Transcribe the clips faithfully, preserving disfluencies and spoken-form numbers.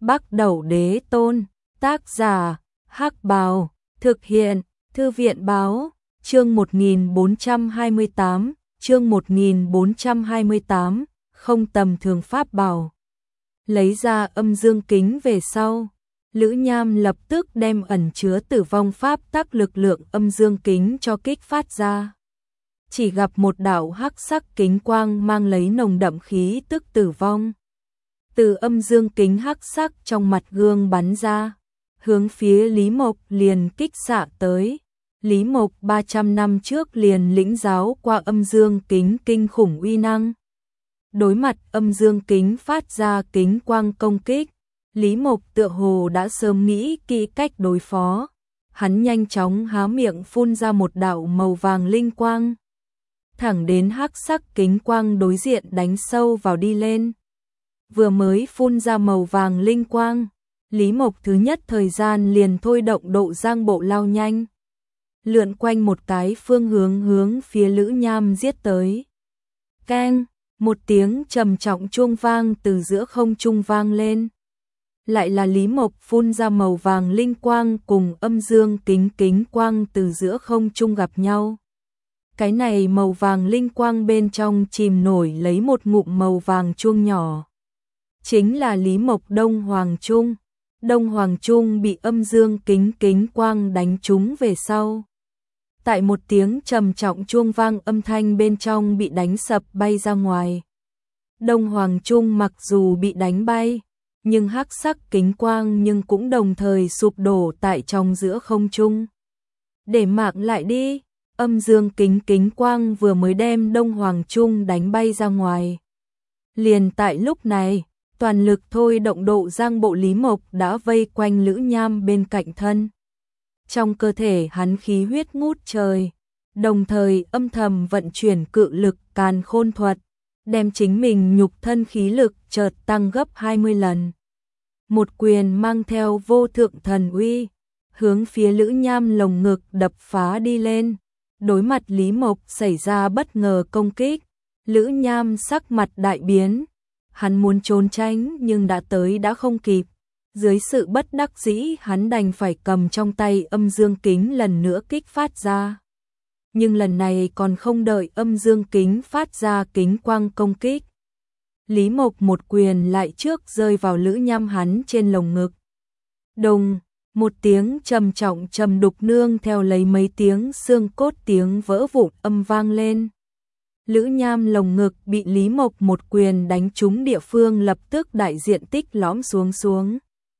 Bắc Đẩu Đế Tôn, tác giả, Hắc Bào, thực hiện, Thư viện Báo, chương một nghìn bốn trăm hai mươi tám, chương một nghìn bốn trăm hai mươi tám, không tầm thường pháp bảo. Lấy ra âm dương kính về sau, Lữ Nham lập tức đem ẩn chứa tử vong pháp tắc lực lượng âm dương kính cho kích phát ra. Chỉ gặp một đạo hắc sắc kính quang mang lấy nồng đậm khí tức tử vong. Từ âm dương kính hắc sắc trong mặt gương bắn ra, hướng phía Lý Mộc liền kích xạ tới. Lý Mộc ba trăm năm trước liền lĩnh giáo qua âm dương kính kinh khủng uy năng. Đối mặt âm dương kính phát ra kính quang công kích, Lý Mộc tựa hồ đã sớm nghĩ kỹ cách đối phó. Hắn nhanh chóng há miệng phun ra một đạo màu vàng linh quang, thẳng đến hắc sắc kính quang đối diện đánh sâu vào đi lên. Vừa mới phun ra màu vàng linh quang, Lý Mộc thứ nhất thời gian liền thôi động độ giang bộ lao nhanh, lượn quanh một cái phương hướng hướng phía Lữ Nham giết tới. Keng, một tiếng trầm trọng chuông vang từ giữa không trung vang lên. Lại là Lý Mộc phun ra màu vàng linh quang cùng âm dương kính kính quang từ giữa không trung gặp nhau. Cái này màu vàng linh quang bên trong chìm nổi lấy một ngụm màu vàng chuông nhỏ. Chính là Lý Mộc Đông Hoàng Trung. Đông Hoàng Trung bị âm dương kính kính quang đánh trúng về sau. Tại một tiếng trầm trọng chuông vang âm thanh bên trong bị đánh sập bay ra ngoài. Đông Hoàng Trung mặc dù bị đánh bay, nhưng hắc sắc kính quang nhưng cũng đồng thời sụp đổ tại trong giữa không trung. Để mạng lại đi, âm dương kính kính quang vừa mới đem Đông Hoàng Trung đánh bay ra ngoài. Liền tại lúc này, toàn lực thôi động độ giang bộ Lý Mộc đã vây quanh Lữ Nham bên cạnh thân. Trong cơ thể hắn khí huyết ngút trời, đồng thời âm thầm vận chuyển cự lực càn khôn thuật, đem chính mình nhục thân khí lực chợt tăng gấp hai mươi lần. Một quyền mang theo vô thượng thần uy, hướng phía Lữ Nham lồng ngực đập phá đi lên. Đối mặt Lý Mộc xảy ra bất ngờ công kích, Lữ Nham sắc mặt đại biến. Hắn muốn trốn tránh nhưng đã tới đã không kịp. Dưới sự bất đắc dĩ hắn đành phải cầm trong tay âm dương kính lần nữa kích phát ra. Nhưng lần này còn không đợi âm dương kính phát ra kính quang công kích, Lý Mộc một quyền lại trước rơi vào Lữ Nham hắn trên lồng ngực. Đùng, một tiếng trầm trọng trầm đục nương theo lấy mấy tiếng xương cốt tiếng vỡ vụn âm vang lên. Lữ Nham lồng ngực bị Lý Mộc một quyền đánh trúng địa phương lập tức đại diện tích lõm xuống xuống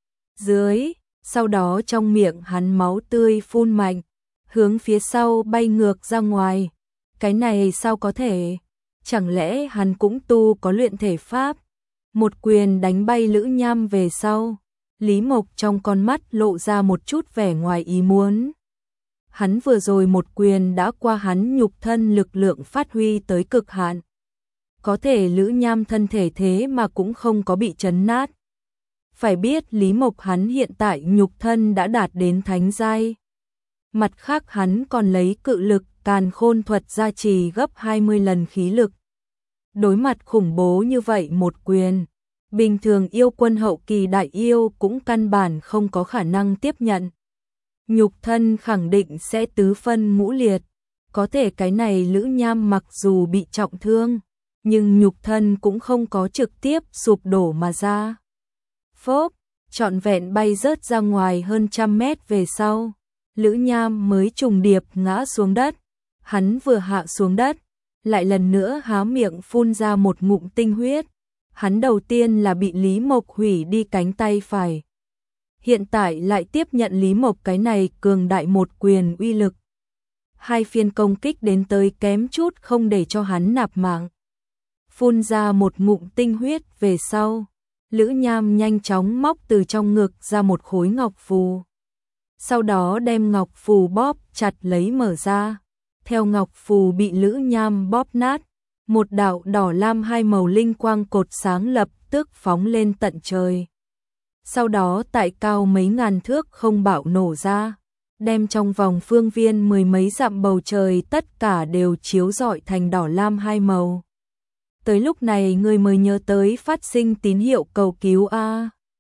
dưới, sau đó trong miệng hắn máu tươi phun mạnh, hướng phía sau bay ngược ra ngoài. Cái này sao có thể? Chẳng lẽ hắn cũng tu có luyện thể pháp? Một quyền đánh bay Lữ Nham về sau, Lý Mộc trong con mắt lộ ra một chút vẻ ngoài ý muốn. Hắn vừa rồi một quyền đã qua hắn nhục thân lực lượng phát huy tới cực hạn. Có thể Lữ Nham thân thể thế mà cũng không có bị chấn nát. Phải biết Lý Mộc hắn hiện tại nhục thân đã đạt đến thánh giai. Mặt khác hắn còn lấy cự lực càn khôn thuật gia trì gấp hai mươi lần khí lực. Đối mặt khủng bố như vậy một quyền, bình thường yêu quân hậu kỳ đại yêu cũng căn bản không có khả năng tiếp nhận. Nhục thân khẳng định sẽ tứ phân ngũ liệt. Có thể cái này Lữ Nham mặc dù bị trọng thương, nhưng nhục thân cũng không có trực tiếp sụp đổ mà ra. Phốp, trọn vẹn bay rớt ra ngoài hơn trăm mét về sau, Lữ Nham mới trùng điệp ngã xuống đất. Hắn vừa hạ xuống đất, lại lần nữa há miệng phun ra một ngụm tinh huyết. Hắn đầu tiên là bị Lý Mộc hủy đi cánh tay phải, hiện tại lại tiếp nhận Lý Mộc cái này cường đại một quyền uy lực. Hai phiên công kích đến tới kém chút không để cho hắn nạp mạng. Phun ra một ngụm tinh huyết về sau, Lữ Nham nhanh chóng móc từ trong ngực ra một khối ngọc phù. Sau đó đem ngọc phù bóp chặt lấy mở ra. Theo ngọc phù bị Lữ Nham bóp nát, một đạo đỏ lam hai màu linh quang cột sáng lập tức phóng lên tận trời. Sau đó tại cao mấy ngàn thước không bạo nổ ra, đem trong vòng phương viên mười mấy dặm bầu trời tất cả đều chiếu rọi thành đỏ lam hai màu. Tới lúc này người mới nhớ tới phát sinh tín hiệu cầu cứu a.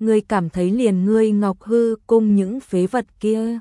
ngươi cảm thấy liền ngươi Ngọc Hư cung những phế vật kia.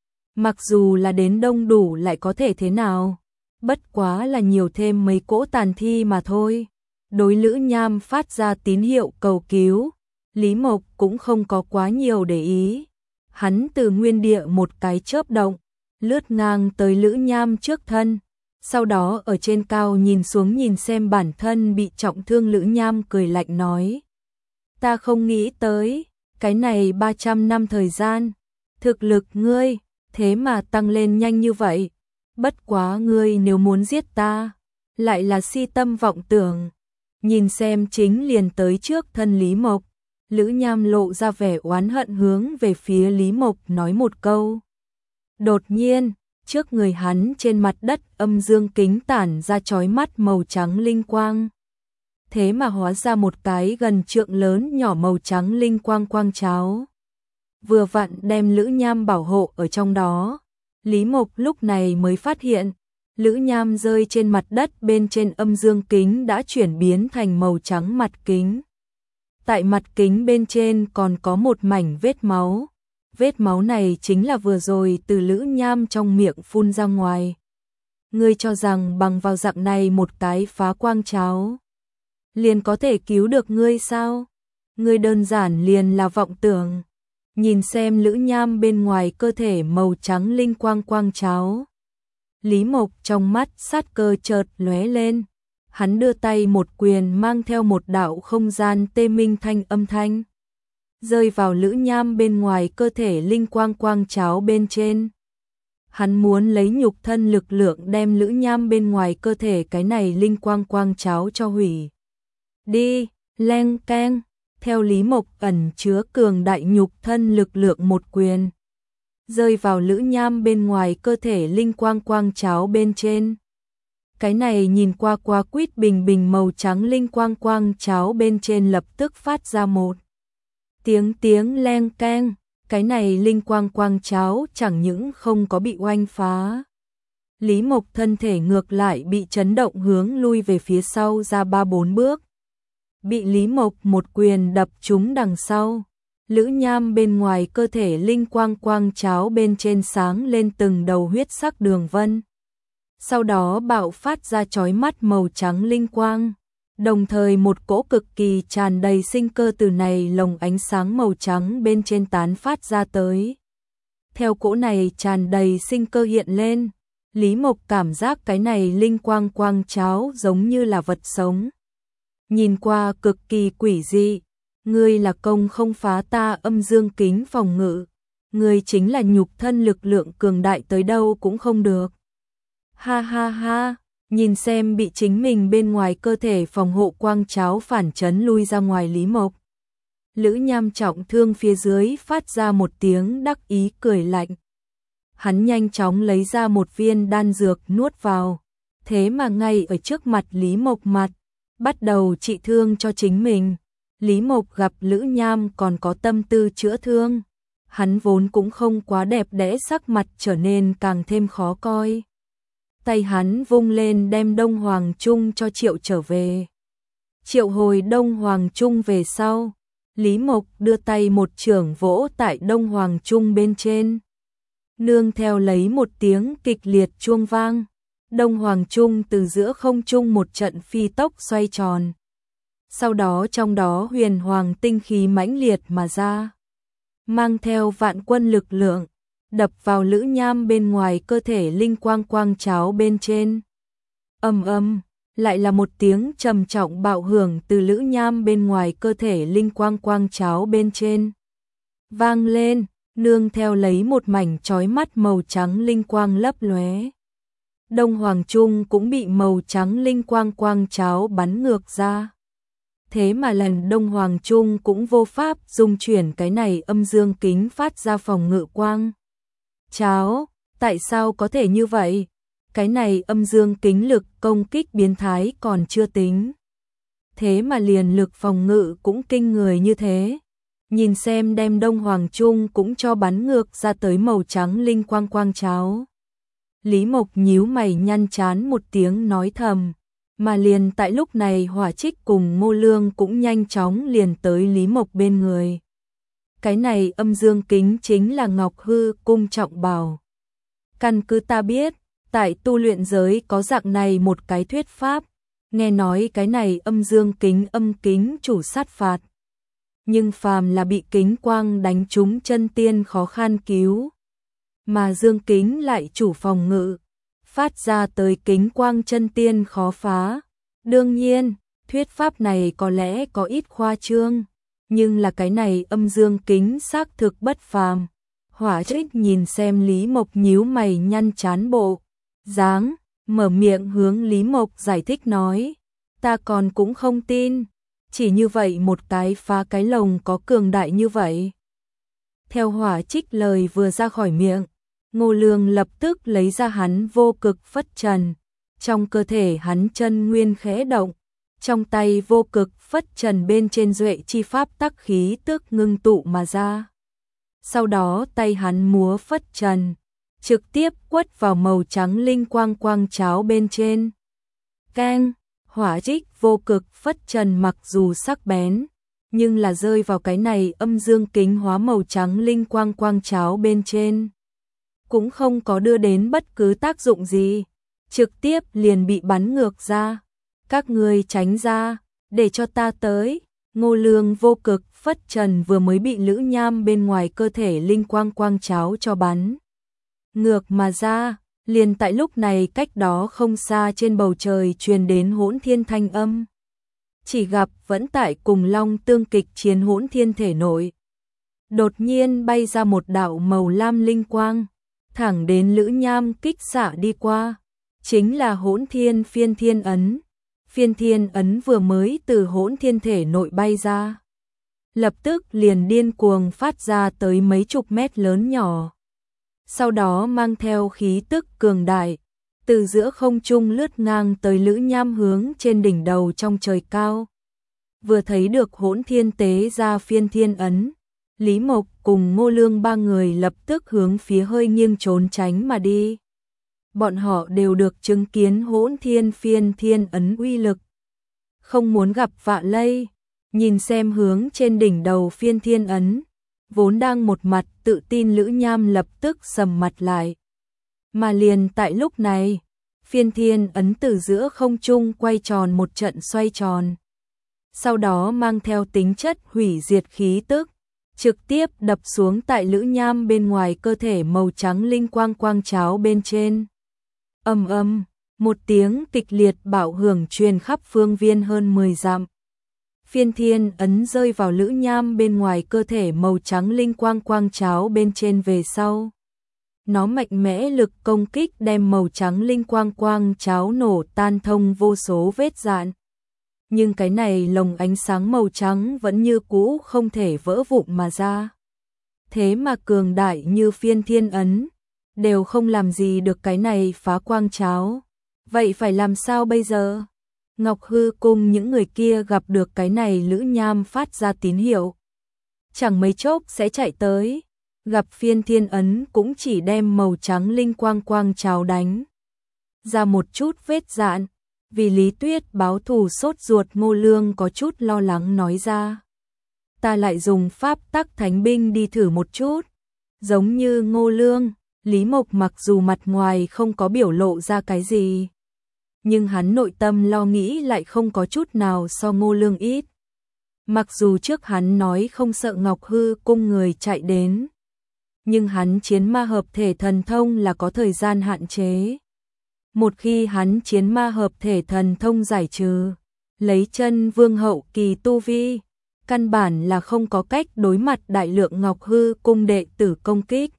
Mặc dù là đến đông đủ lại có thể thế nào, bất quá là nhiều thêm mấy cỗ tàn thi mà thôi. Đối Lữ Nham phát ra tín hiệu cầu cứu, Lý Mộc cũng không có quá nhiều để ý. Hắn từ nguyên địa một cái chớp động, lướt ngang tới Lữ Nham trước thân, sau đó ở trên cao nhìn xuống nhìn xem bản thân bị trọng thương Lữ Nham cười lạnh nói. Ta không nghĩ tới, cái này ba trăm năm thời gian, thực lực ngươi, thế mà tăng lên nhanh như vậy. Bất quá ngươi nếu muốn giết ta, lại là si tâm vọng tưởng. Nhìn xem chính liền tới trước thân Lý Mộc, Lữ Nham lộ ra vẻ oán hận hướng về phía Lý Mộc nói một câu. Đột nhiên, trước người hắn trên mặt đất âm dương kính tản ra chói mắt màu trắng linh quang. Thế mà hóa ra một cái gần trượng lớn nhỏ màu trắng linh quang quang cháo. Vừa vặn đem Lữ Nham bảo hộ ở trong đó. Lý Mộc lúc này mới phát hiện, Lữ Nham rơi trên mặt đất bên trên âm dương kính đã chuyển biến thành màu trắng mặt kính. Tại mặt kính bên trên còn có một mảnh vết máu. Vết máu này chính là vừa rồi từ Lữ Nham trong miệng phun ra ngoài. Ngươi cho rằng bằng vào dạng này một cái phá quang cháo liền có thể cứu được ngươi sao? Ngươi đơn giản liền là vọng tưởng. Nhìn xem Lữ Nham bên ngoài cơ thể màu trắng linh quang quang cháo. Lý Mộc trong mắt sát cơ chợt lóe lên. Hắn đưa tay một quyền mang theo một đạo không gian tê minh thanh âm thanh. Rơi vào Lữ Nham bên ngoài cơ thể linh quang quang cháo bên trên. Hắn muốn lấy nhục thân lực lượng đem Lữ Nham bên ngoài cơ thể cái này linh quang quang cháo cho hủy. Đi, leng keng, theo Lý Mộc ẩn chứa cường đại nhục thân lực lượng một quyền. Rơi vào Lữ Nham bên ngoài cơ thể linh quang quang cháo bên trên. Cái này nhìn qua qua quýt bình bình màu trắng linh quang quang cháo bên trên lập tức phát ra một tiếng tiếng leng keng. Cái này linh quang quang cháo chẳng những không có bị oanh phá. Lý Mộc thân thể ngược lại bị chấn động hướng lui về phía sau ra ba bốn bước. Bị Lý Mộc một quyền đập trúng đằng sau. Lữ Nham bên ngoài cơ thể linh quang quang cháo bên trên sáng lên từng đầu huyết sắc đường vân. Sau đó bạo phát ra chói mắt màu trắng linh quang. Đồng thời một cỗ cực kỳ tràn đầy sinh cơ từ này lồng ánh sáng màu trắng bên trên tán phát ra tới. Theo cỗ này tràn đầy sinh cơ hiện lên, Lý Mộc cảm giác cái này linh quang quang cháo giống như là vật sống. Nhìn qua cực kỳ quỷ dị, ngươi là công không phá ta âm dương kính phòng ngự, ngươi chính là nhục thân lực lượng cường đại tới đâu cũng không được. Ha ha ha, nhìn xem bị chính mình bên ngoài cơ thể phòng hộ quang cháo phản chấn lui ra ngoài Lý Mộc. Lữ Nham trọng thương phía dưới phát ra một tiếng đắc ý cười lạnh. Hắn nhanh chóng lấy ra một viên đan dược nuốt vào, thế mà ngay ở trước mặt Lý Mộc mặt, bắt đầu trị thương cho chính mình. Lý Mộc gặp Lữ Nham còn có tâm tư chữa thương, hắn vốn cũng không quá đẹp đẽ, sắc mặt trở nên càng thêm khó coi. Tay hắn vung lên đem Đông Hoàng Trung cho triệu trở về. Triệu hồi Đông Hoàng Trung về sau, Lý Mộc đưa tay một chưởng vỗ tại Đông Hoàng Trung bên trên. Nương theo lấy một tiếng kịch liệt chuông vang, Đông Hoàng Trung từ giữa không trung một trận phi tốc xoay tròn. Sau đó trong đó huyền hoàng tinh khí mãnh liệt mà ra, mang theo vạn quân lực lượng, đập vào Lữ Nham bên ngoài cơ thể linh quang quang cháo bên trên. Ầm ầm, lại là một tiếng trầm trọng bạo hưởng từ Lữ Nham bên ngoài cơ thể linh quang quang cháo bên trên vang lên, nương theo lấy một mảnh chói mắt màu trắng linh quang lấp lóe. Đông Hoàng Trung cũng bị màu trắng linh quang quang cháo bắn ngược ra. Thế mà lần Đông Hoàng Trung cũng vô pháp dung chuyển cái này âm dương kính phát ra phòng ngự quang cháo. Tại sao có thể như vậy? Cái này âm dương kính lực công kích biến thái còn chưa tính, thế mà liền lực phòng ngự cũng kinh người như thế. Nhìn xem đem Đông Hoàng Trung cũng cho bắn ngược ra tới màu trắng linh quang quang cháo. Lý Mộc nhíu mày nhăn chán một tiếng nói thầm, mà liền tại lúc này Hỏa Trích cùng Ngô Lương cũng nhanh chóng liền tới Lý Mộc bên người. Cái này âm dương kính chính là Ngọc Hư Cung trọng bảo. Căn cứ ta biết, tại tu luyện giới có dạng này một cái thuyết pháp, nghe nói cái này âm dương kính âm kính chủ sát phạt. Nhưng phàm là bị kính quang đánh trúng chân tiên khó khăn cứu, mà dương kính lại chủ phòng ngự, phát ra tới kính quang chân tiên khó phá. Đương nhiên, thuyết pháp này có lẽ có ít khoa trương, nhưng là cái này âm dương kính xác thực bất phàm. Hỏa Trích nhìn xem Lý Mộc nhíu mày nhăn chán bộ dáng, mở miệng hướng Lý Mộc giải thích nói, ta còn cũng không tin, chỉ như vậy một cái phá cái lồng có cường đại như vậy. Theo Hỏa Trích lời vừa ra khỏi miệng, Ngô Lương lập tức lấy ra hắn vô cực phất trần, trong cơ thể hắn chân nguyên khẽ động, trong tay vô cực phất trần bên trên duệ chi pháp tắc khí tức ngưng tụ mà ra. Sau đó tay hắn múa phất trần, trực tiếp quất vào màu trắng linh quang quang cháo bên trên. Keng, Hỏa Trích vô cực phất trần mặc dù sắc bén, nhưng là rơi vào cái này âm dương kính hóa màu trắng linh quang quang cháo bên trên, cũng không có đưa đến bất cứ tác dụng gì, trực tiếp liền bị bắn ngược ra. Các ngươi tránh ra, để cho ta tới. Ngô Lương vô cực phất trần vừa mới bị Lữ Nham bên ngoài cơ thể linh quang quang cháo cho bắn ngược mà ra, liền tại lúc này cách đó không xa trên bầu trời truyền đến hỗn thiên thanh âm. Chỉ gặp vẫn tại cùng long tương kịch chiến hỗn thiên thể nội, đột nhiên bay ra một đạo màu lam linh quang, thẳng đến Lữ Nham kích xạ đi qua, chính là hỗn thiên phiên thiên ấn. Phiên thiên ấn vừa mới từ hỗn thiên thể nội bay ra, lập tức liền điên cuồng phát ra tới mấy chục mét lớn nhỏ. Sau đó mang theo khí tức cường đại, từ giữa không trung lướt ngang tới Lữ Nham hướng trên đỉnh đầu trong trời cao. Vừa thấy được hỗn thiên tế ra phiên thiên ấn, Lý Mộc cùng Ngô Lương ba người lập tức hướng phía hơi nghiêng trốn tránh mà đi. Bọn họ đều được chứng kiến hỗn thiên phiên thiên ấn uy lực, không muốn gặp vạ lây, nhìn xem hướng trên đỉnh đầu phiên thiên ấn, vốn đang một mặt tự tin Lữ Nham lập tức sầm mặt lại. Mà liền tại lúc này, phiên thiên ấn từ giữa không trung quay tròn một trận xoay tròn, sau đó mang theo tính chất hủy diệt khí tức, trực tiếp đập xuống tại Lữ Nham bên ngoài cơ thể màu trắng linh quang quang cháo bên trên. Ầm ầm, một tiếng kịch liệt bạo hưởng truyền khắp phương viên hơn mười dặm. Phiên thiên ấn rơi vào Lữ Nham bên ngoài cơ thể màu trắng linh quang quang cháo bên trên về sau. Nó mạnh mẽ lực công kích đem màu trắng linh quang quang cháo nổ tan thông vô số vết dạn. Nhưng cái này lồng ánh sáng màu trắng vẫn như cũ không thể vỡ vụn mà ra. Thế mà cường đại như phiên thiên ấn, đều không làm gì được cái này phá quang cháo. Vậy phải làm sao bây giờ? Ngọc Hư Cung những người kia gặp được cái này Lữ Nham phát ra tín hiệu, chẳng mấy chốc sẽ chạy tới, gặp phiên thiên ấn cũng chỉ đem màu trắng linh quang quang cháo đánh ra một chút vết dạn. Vì Lý Tuyết báo thù sốt ruột, Ngô Lương có chút lo lắng nói ra, ta lại dùng pháp tắc thánh binh đi thử một chút. Giống như Ngô Lương, Lý Mộc mặc dù mặt ngoài không có biểu lộ ra cái gì, nhưng hắn nội tâm lo nghĩ lại không có chút nào so Ngô Lương ít. Mặc dù trước hắn nói không sợ Ngọc Hư Cung người chạy đến, nhưng hắn chiến ma hợp thể thần thông là có thời gian hạn chế. Một khi hắn chiến ma hợp thể thần thông giải trừ, lấy chân vương hậu kỳ tu vi, căn bản là không có cách đối mặt đại lượng Ngọc Hư Cung đệ tử công kích.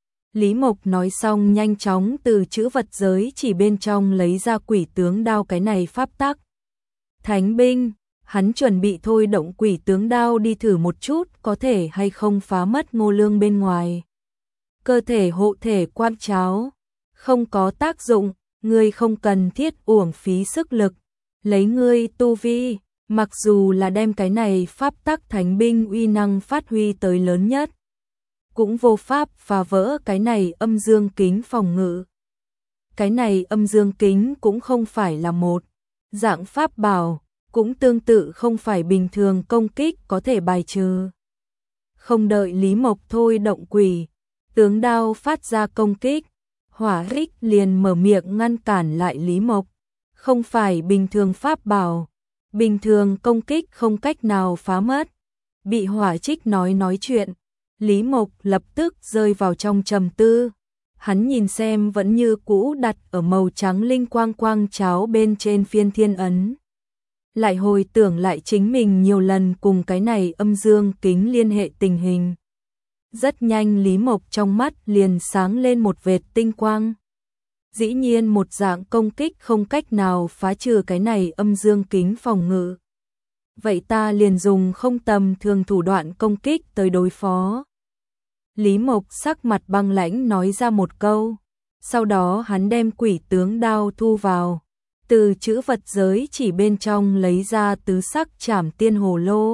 Lý Mộc nói xong nhanh chóng từ chữ vật giới chỉ bên trong lấy ra quỷ tướng đao cái này pháp tắc thánh binh, hắn chuẩn bị thôi động quỷ tướng đao đi thử một chút có thể hay không phá mất Ngô Lương bên ngoài cơ thể hộ thể quan cháo. Không có tác dụng, ngươi không cần thiết uổng phí sức lực, lấy ngươi tu vi, mặc dù là đem cái này pháp tắc thánh binh uy năng phát huy tới lớn nhất, cũng vô pháp phá vỡ cái này âm dương kính phòng ngự. Cái này âm dương kính cũng không phải là một dạng pháp bảo, cũng tương tự không phải bình thường công kích có thể bài trừ. Không đợi Lý Mộc thôi động quỷ tướng đao phát ra công kích, Hỏa Ích liền mở miệng ngăn cản lại Lý Mộc. Không phải bình thường pháp bảo, bình thường công kích không cách nào phá mất. Bị Hỏa Trích nói nói chuyện, Lý Mộc lập tức rơi vào trong trầm tư. Hắn nhìn xem vẫn như cũ đặt ở màu trắng linh quang quang cháo bên trên phiên thiên ấn. Lại hồi tưởng lại chính mình nhiều lần cùng cái này âm dương kính liên hệ tình hình. Rất nhanh Lý Mộc trong mắt liền sáng lên một vệt tinh quang. Dĩ nhiên một dạng công kích không cách nào phá trừ cái này âm dương kính phòng ngự. Vậy ta liền dùng không tầm thường thủ đoạn công kích tới đối phó. Lý Mộc sắc mặt băng lãnh nói ra một câu. Sau đó hắn đem quỷ tướng đao thu vào. Từ chữ vật giới chỉ bên trong lấy ra tứ sắc trảm tiên hồ lô.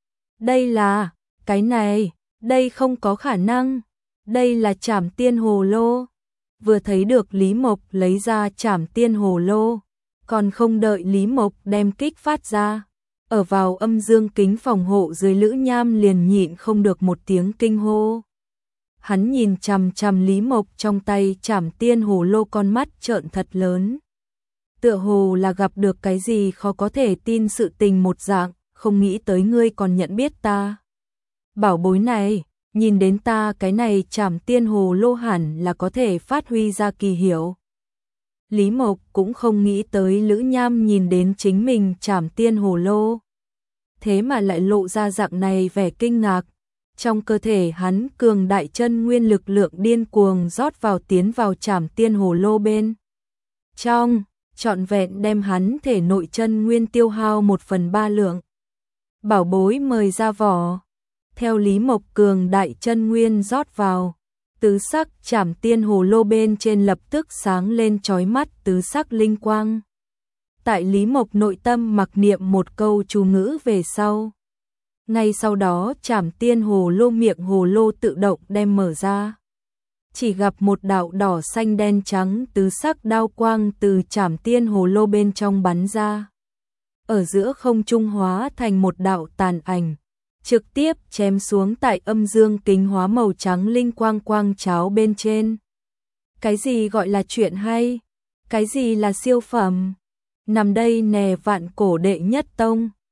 Đây là, cái này, đây không có khả năng. Đây là trảm tiên hồ lô. Vừa thấy được Lý Mộc lấy ra trảm tiên hồ lô. Còn không đợi Lý Mộc đem kích phát ra. Ở vào âm dương kính phòng hộ dưới Lữ Nham liền nhịn không được một tiếng kinh hô. Hắn nhìn chằm chằm Lý Mộc trong tay trảm tiên hồ lô, con mắt trợn thật lớn. Tựa hồ là gặp được cái gì khó có thể tin sự tình một dạng, không nghĩ tới ngươi còn nhận biết ta. Bảo bối này, nhìn đến ta cái này trảm tiên hồ lô hẳn là có thể phát huy ra kỳ hiệu. Lý Mộc cũng không nghĩ tới Lữ Nham nhìn đến chính mình trảm tiên hồ lô. Thế mà lại lộ ra dạng này vẻ kinh ngạc. Trong cơ thể hắn cường đại chân nguyên lực lượng điên cuồng rót vào tiến vào trảm tiên hồ lô bên trong, trọn vẹn đem hắn thể nội chân nguyên tiêu hao một phần ba lượng. Bảo bối mời ra vỏ. Theo Lý Mộc cường đại chân nguyên rót vào, tứ sắc trảm tiên hồ lô bên trên lập tức sáng lên chói mắt tứ sắc linh quang. Tại Lý Mộc nội tâm mặc niệm một câu chú ngữ về sau. Ngay sau đó trảm tiên hồ lô miệng hồ lô tự động đem mở ra. Chỉ gặp một đạo đỏ xanh đen trắng tứ sắc đao quang từ trảm tiên hồ lô bên trong bắn ra. Ở giữa không trung hóa thành một đạo tàn ảnh, trực tiếp chém xuống tại âm dương kính hóa màu trắng linh quang quang cháo bên trên. Cái gì gọi là chuyện hay? Cái gì là siêu phẩm? Nằm đây nè vạn cổ đệ nhất tông.